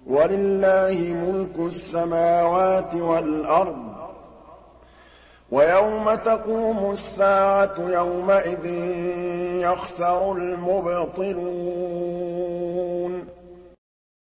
وَلِلَّهِ مُلْكُ السَّمَاوَاتِ وَالْأَرْضِ ۚ وَيَوْمَ تَقُومُ السَّاعَةُ يَوْمَئِذٍ يَخْسَرُ الْمُبْطِلُونَ